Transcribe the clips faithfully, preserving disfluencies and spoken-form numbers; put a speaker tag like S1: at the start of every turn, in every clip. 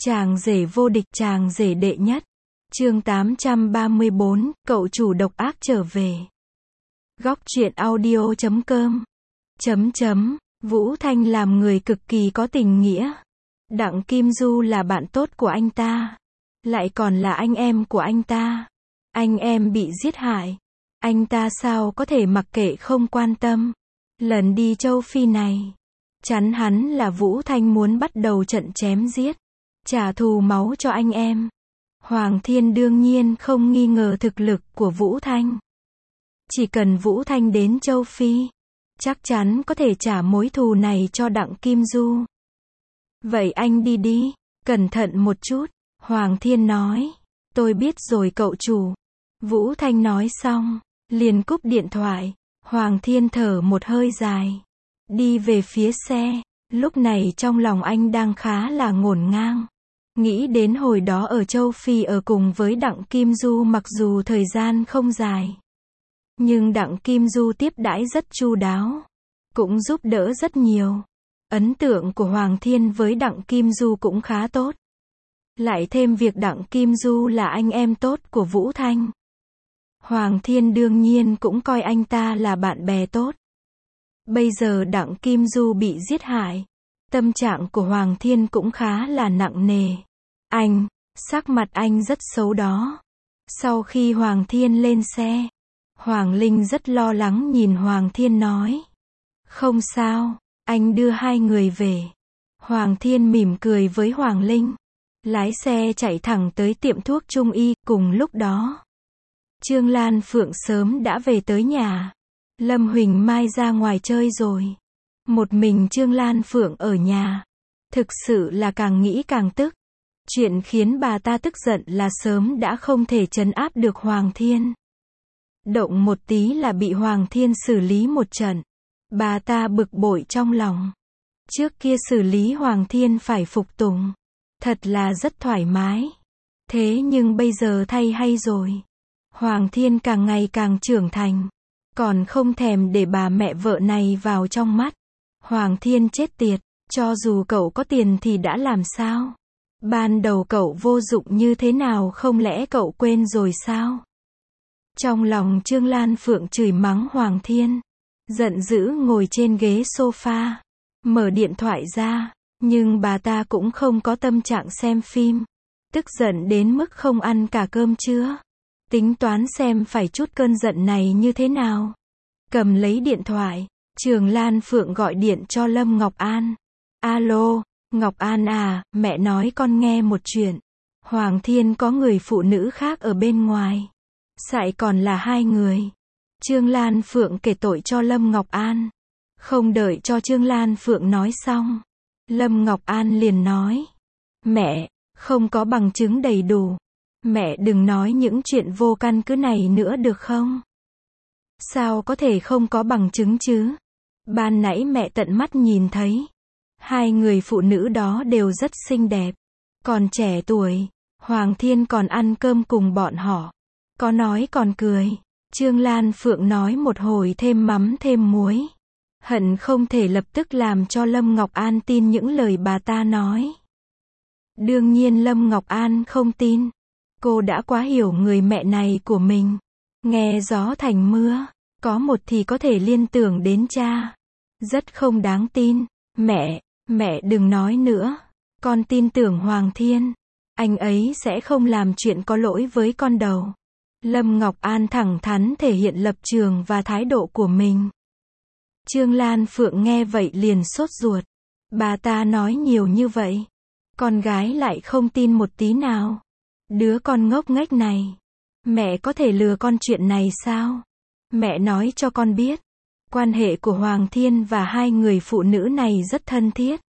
S1: Chàng rể vô địch, chàng rể đệ nhất. Chương tám trăm ba mươi bốn, cậu chủ độc ác trở về. Góc truyện audio chấm com. Chấm chấm, Vũ Thanh làm người cực kỳ có tình nghĩa. Đặng Kim Du là bạn tốt của anh ta, lại còn là anh em của anh ta. Anh em bị giết hại, anh ta sao có thể mặc kệ không quan tâm. Lần đi châu Phi này, chắn hắn là Vũ Thanh muốn bắt đầu trận chém giết, trả thù máu cho anh em. Hoàng Thiên đương nhiên không nghi ngờ thực lực của Vũ Thanh. Chỉ cần Vũ Thanh đến châu Phi, chắc chắn có thể trả mối thù này cho Đặng Kim Du. Vậy anh đi đi, cẩn thận một chút, Hoàng Thiên nói. Tôi biết rồi cậu chủ. Vũ Thanh nói xong, liền cúp điện thoại. Hoàng Thiên thở một hơi dài, đi về phía xe. Lúc này trong lòng anh đang khá là ngổn ngang. Nghĩ đến hồi đó ở châu Phi ở cùng với Đặng Kim Du, mặc dù thời gian không dài, nhưng Đặng Kim Du tiếp đãi rất chu đáo, cũng giúp đỡ rất nhiều. Ấn tượng của Hoàng Thiên với Đặng Kim Du cũng khá tốt. Lại thêm việc Đặng Kim Du là anh em tốt của Vũ Thanh, Hoàng Thiên đương nhiên cũng coi anh ta là bạn bè tốt. Bây giờ Đặng Kim Du bị giết hại, tâm trạng của Hoàng Thiên cũng khá là nặng nề. Anh, sắc mặt anh rất xấu đó. Sau khi Hoàng Thiên lên xe, Hoàng Linh rất lo lắng nhìn Hoàng Thiên nói. Không sao, anh đưa hai người về. Hoàng Thiên mỉm cười với Hoàng Linh, lái xe chạy thẳng tới tiệm thuốc Trung Y. Cùng lúc đó, Trương Lan Phượng sớm đã về tới nhà. Lâm Huỳnh Mai ra ngoài chơi rồi, một mình Trương Lan Phượng ở nhà. Thực sự là càng nghĩ càng tức. Chuyện khiến bà ta tức giận là sớm đã không thể trấn áp được Hoàng Thiên. Động một tí là bị Hoàng Thiên xử lý một trận. Bà ta bực bội trong lòng. Trước kia xử lý Hoàng Thiên phải phục tùng, thật là rất thoải mái. Thế nhưng bây giờ thay hay rồi. Hoàng Thiên càng ngày càng trưởng thành, còn không thèm để bà mẹ vợ này vào trong mắt. Hoàng Thiên chết tiệt, cho dù cậu có tiền thì đã làm sao? Ban đầu cậu vô dụng như thế nào, không lẽ cậu quên rồi sao? Trong lòng Trương Lan Phượng chửi mắng Hoàng Thiên, giận dữ ngồi trên ghế sofa, mở điện thoại ra, nhưng bà ta cũng không có tâm trạng xem phim, tức giận đến mức không ăn cả cơm trưa, tính toán xem phải trút cơn giận này như thế nào. Cầm lấy điện thoại, Trương Lan Phượng gọi điện cho Lâm Ngọc An. Alo, Ngọc An à, mẹ nói con nghe một chuyện. Hoàng Thiên có người phụ nữ khác ở bên ngoài, lại còn là hai người. Trương Lan Phượng kể tội cho Lâm Ngọc An. Không đợi cho Trương Lan Phượng nói xong, Lâm Ngọc An liền nói. Mẹ, không có bằng chứng đầy đủ. Mẹ đừng nói những chuyện vô căn cứ này nữa được không? Sao có thể không có bằng chứng chứ? Ban nãy mẹ tận mắt nhìn thấy. Hai người phụ nữ đó đều rất xinh đẹp, còn trẻ tuổi. Hoàng Thiên còn ăn cơm cùng bọn họ, có nói còn cười. Trương Lan Phượng nói một hồi thêm mắm thêm muối, hận không thể lập tức làm cho Lâm Ngọc An tin những lời bà ta nói. Đương nhiên Lâm Ngọc An không tin. Cô đã quá hiểu người mẹ này của mình. Nghe gió thành mưa, có một thì có thể liên tưởng đến cha. Rất không đáng tin. Mẹ, mẹ đừng nói nữa. Con tin tưởng Hoàng Thiên. Anh ấy sẽ không làm chuyện có lỗi với con đâu. Lâm Ngọc An thẳng thắn thể hiện lập trường và thái độ của mình. Trương Lan Phượng nghe vậy liền sốt ruột. Bà ta nói nhiều như vậy, con gái lại không tin một tí nào. Đứa con ngốc nghếch này, mẹ có thể lừa con chuyện này sao? Mẹ nói cho con biết, quan hệ của Hoàng Thiên và hai người phụ nữ này rất thân thiết.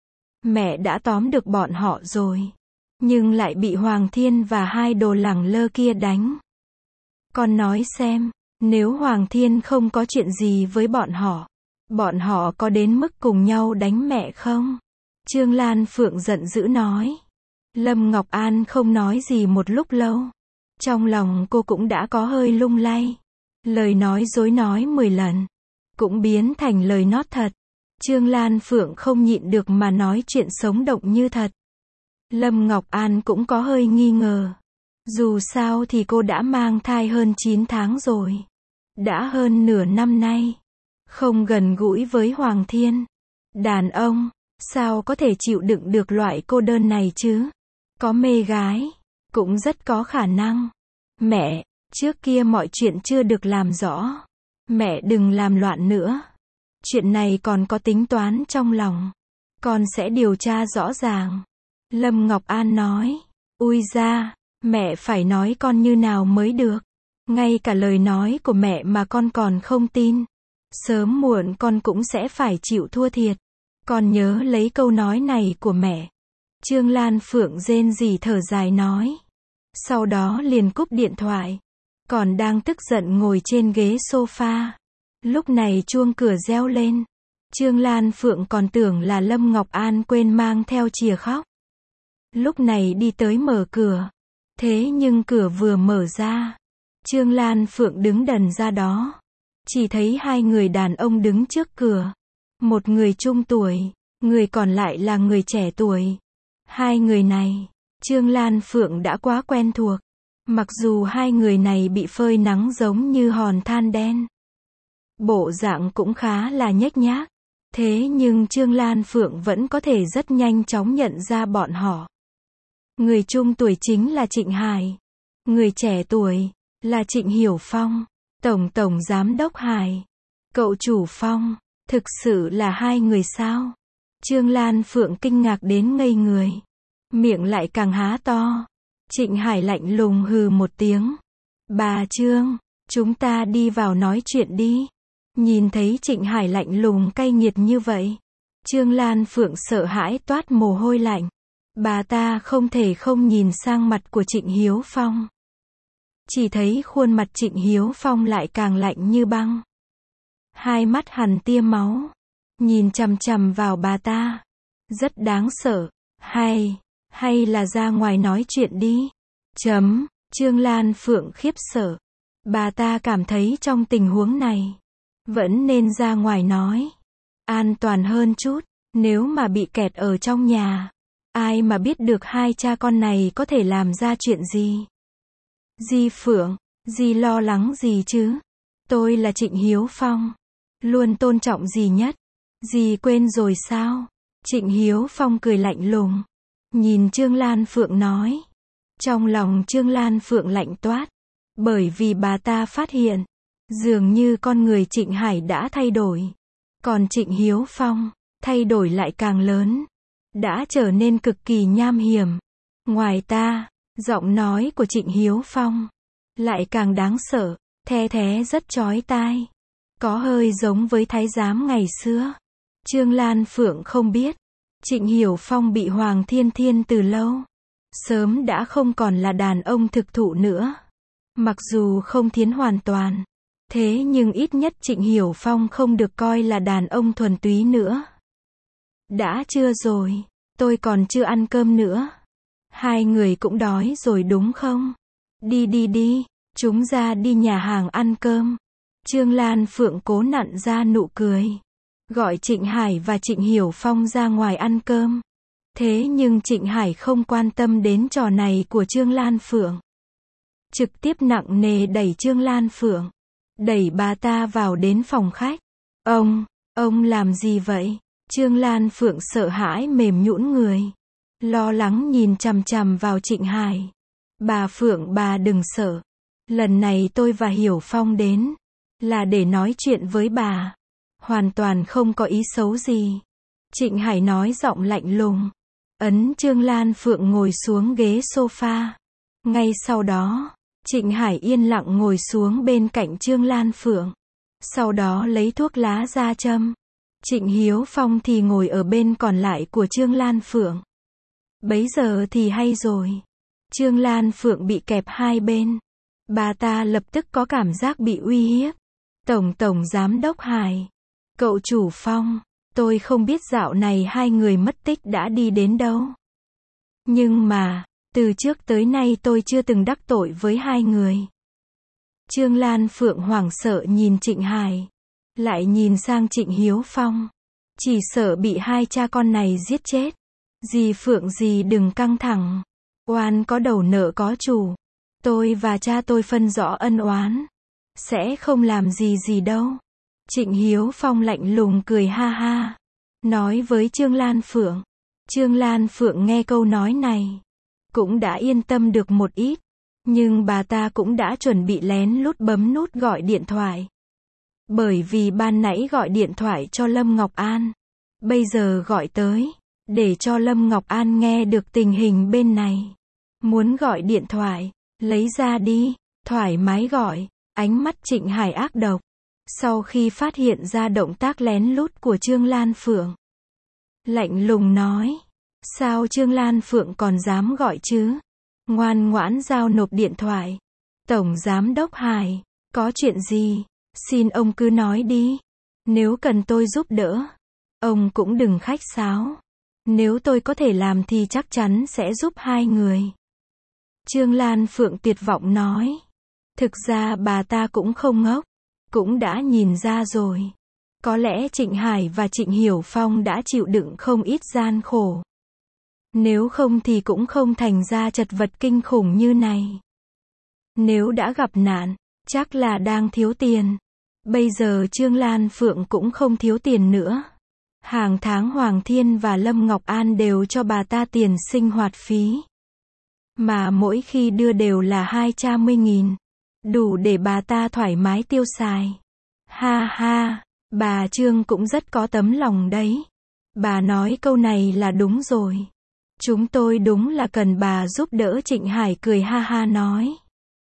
S1: Mẹ đã tóm được bọn họ rồi, nhưng lại bị Hoàng Thiên và hai đồ lẳng lơ kia đánh. Con nói xem, nếu Hoàng Thiên không có chuyện gì với bọn họ, bọn họ có đến mức cùng nhau đánh mẹ không? Trương Lan Phượng giận dữ nói. Lâm Ngọc An không nói gì một lúc lâu. Trong lòng cô cũng đã có hơi lung lay. Lời nói dối nói mười lần, cũng biến thành lời nót thật. Trương Lan Phượng không nhịn được mà nói chuyện sống động như thật. Lâm Ngọc An cũng có hơi nghi ngờ. Dù sao thì cô đã mang thai hơn chín tháng rồi. Đã hơn nửa năm nay. Không gần gũi với Hoàng Thiên. Đàn ông, sao có thể chịu đựng được loại cô đơn này chứ? Có mê gái, cũng rất có khả năng. Mẹ, trước kia mọi chuyện chưa được làm rõ. Mẹ đừng làm loạn nữa. Chuyện này còn có tính toán trong lòng. Con sẽ điều tra rõ ràng. Lâm Ngọc An nói. Ui da, mẹ phải nói con như nào mới được. Ngay cả lời nói của mẹ mà con còn không tin. Sớm muộn con cũng sẽ phải chịu thua thiệt. Con nhớ lấy câu nói này của mẹ. Trương Lan Phượng rên rỉ thở dài nói. Sau đó liền cúp điện thoại. Còn đang tức giận ngồi trên ghế sofa. Lúc này chuông cửa reo lên. Trương Lan Phượng còn tưởng là Lâm Ngọc An quên mang theo chìa khóc. Lúc này đi tới mở cửa. Thế nhưng cửa vừa mở ra. Trương Lan Phượng đứng đần ra đó. Chỉ thấy hai người đàn ông đứng trước cửa. Một người trung tuổi, người còn lại là người trẻ tuổi. Hai người này, Trương Lan Phượng đã quá quen thuộc. Mặc dù hai người này bị phơi nắng giống như hòn than đen. Bộ dạng cũng khá là nhếch nhác. Thế nhưng Trương Lan Phượng vẫn có thể rất nhanh chóng nhận ra bọn họ. Người trung tuổi chính là Trịnh Hải. Người trẻ tuổi là Trịnh Hiểu Phong. Tổng tổng giám đốc Hải. Cậu chủ Phong. Thực sự là hai người sao? Trương Lan Phượng kinh ngạc đến ngây người. Miệng lại càng há to. Trịnh Hải lạnh lùng hừ một tiếng. Bà Trương, chúng ta đi vào nói chuyện đi. Nhìn thấy Trịnh Hải lạnh lùng cay nghiệt như vậy. Trương Lan Phượng sợ hãi toát mồ hôi lạnh. Bà ta không thể không nhìn sang mặt của Trịnh Hiếu Phong. Chỉ thấy khuôn mặt Trịnh Hiếu Phong lại càng lạnh như băng. Hai mắt hằn tia máu. Nhìn chằm chằm vào bà ta. Rất đáng sợ. Hay, hay là ra ngoài nói chuyện đi. Chấm, Trương Lan Phượng khiếp sợ. Bà ta cảm thấy trong tình huống này. Vẫn nên ra ngoài nói. An toàn hơn chút. Nếu mà bị kẹt ở trong nhà. Ai mà biết được hai cha con này có thể làm ra chuyện gì. Di Phượng, Di lo lắng gì chứ? Tôi là Trịnh Hiếu Phong. Luôn tôn trọng dì nhất. Dì quên rồi sao? Trịnh Hiếu Phong cười lạnh lùng. Nhìn Trương Lan Phượng nói. Trong lòng Trương Lan Phượng lạnh toát. Bởi vì bà ta phát hiện. Dường như con người Trịnh Hải đã thay đổi. Còn Trịnh Hiếu Phong, thay đổi lại càng lớn. Đã trở nên cực kỳ nham hiểm. Ngoài ta, giọng nói của Trịnh Hiếu Phong lại càng đáng sợ, the thé rất chói tai. Có hơi giống với thái giám ngày xưa. Trương Lan Phượng không biết. Trịnh Hiểu Phong bị Hoàng Thiên Thiên từ lâu. Sớm đã không còn là đàn ông thực thụ nữa. Mặc dù không thiến hoàn toàn. Thế nhưng ít nhất Trịnh Hiểu Phong không được coi là đàn ông thuần túy nữa. Đã trưa rồi. Tôi còn chưa ăn cơm nữa. Hai người cũng đói rồi đúng không? Đi đi đi. Chúng ra đi nhà hàng ăn cơm. Trương Lan Phượng cố nặn ra nụ cười. Gọi Trịnh Hải và Trịnh Hiểu Phong ra ngoài ăn cơm. Thế nhưng Trịnh Hải không quan tâm đến trò này của Trương Lan Phượng. Trực tiếp nặng nề đẩy Trương Lan Phượng. Đẩy bà ta vào đến phòng khách. Ông, ông làm gì vậy? Trương Lan Phượng sợ hãi mềm nhũn người. Lo lắng nhìn chằm chằm vào Trịnh Hải. Bà Phượng bà đừng sợ. Lần này tôi và Hiểu Phong đến. Là để nói chuyện với bà. Hoàn toàn không có ý xấu gì. Trịnh Hải nói giọng lạnh lùng. Ấn Trương Lan Phượng ngồi xuống ghế sofa. Ngay sau đó, Trịnh Hải yên lặng ngồi xuống bên cạnh Trương Lan Phượng. Sau đó lấy thuốc lá ra châm. Trịnh Hiếu Phong thì ngồi ở bên còn lại của Trương Lan Phượng. Bấy giờ thì hay rồi. Trương Lan Phượng bị kẹp hai bên. Bà ta lập tức có cảm giác bị uy hiếp. Tổng tổng giám đốc Hải. Cậu chủ Phong. Tôi không biết dạo này hai người mất tích đã đi đến đâu. Nhưng mà, từ trước tới nay tôi chưa từng đắc tội với hai người. Trương Lan Phượng hoảng sợ nhìn Trịnh Hải. Lại nhìn sang Trịnh Hiếu Phong. Chỉ sợ bị hai cha con này giết chết. Dì Phượng dì đừng căng thẳng. Oan có đầu nợ có chủ. Tôi và cha tôi phân rõ ân oán. Sẽ không làm gì gì đâu. Trịnh Hiếu Phong lạnh lùng cười ha ha. Nói với Trương Lan Phượng. Trương Lan Phượng nghe câu nói này. Cũng đã yên tâm được một ít. Nhưng bà ta cũng đã chuẩn bị lén lút bấm nút gọi điện thoại. Bởi vì ban nãy gọi điện thoại cho Lâm Ngọc An. Bây giờ gọi tới. Để cho Lâm Ngọc An nghe được tình hình bên này. Muốn gọi điện thoại. Lấy ra đi. Thoải mái gọi. Ánh mắt Trịnh Hải ác độc. Sau khi phát hiện ra động tác lén lút của Trương Lan Phượng. Lạnh lùng nói. Sao Trương Lan Phượng còn dám gọi chứ? Ngoan ngoãn giao nộp điện thoại. Tổng Giám đốc Hải. Có chuyện gì? Xin ông cứ nói đi. Nếu cần tôi giúp đỡ. Ông cũng đừng khách sáo. Nếu tôi có thể làm thì chắc chắn sẽ giúp hai người. Trương Lan Phượng tuyệt vọng nói. Thực ra bà ta cũng không ngốc. Cũng đã nhìn ra rồi. Có lẽ Trịnh Hải và Trịnh Hiểu Phong đã chịu đựng không ít gian khổ. Nếu không thì cũng không thành ra chật vật kinh khủng như này. Nếu đã gặp nạn, chắc là đang thiếu tiền. Bây giờ Trương Lan Phượng cũng không thiếu tiền nữa. Hàng tháng Hoàng Thiên và Lâm Ngọc An đều cho bà ta tiền sinh hoạt phí. Mà mỗi khi đưa đều là hai trăm mươi nghìn. Đủ để bà ta thoải mái tiêu xài. Ha ha, bà Trương cũng rất có tấm lòng đấy. Bà nói câu này là đúng rồi. Chúng tôi đúng là cần bà giúp đỡ. Trịnh Hải cười ha ha nói.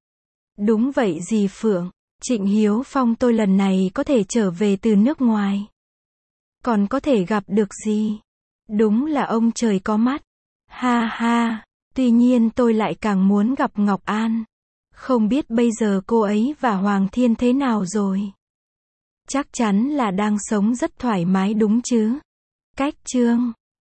S1: Đúng vậy dì Phượng. Trịnh Hiếu Phong tôi lần này có thể trở về từ nước ngoài. Còn có thể gặp được gì? Đúng là ông trời có mắt. Ha ha, tuy nhiên tôi lại càng muốn gặp Ngọc An. Không biết bây giờ cô ấy và Hoàng Thiên thế nào rồi? Chắc chắn là đang sống rất thoải mái đúng chứ? Cách chương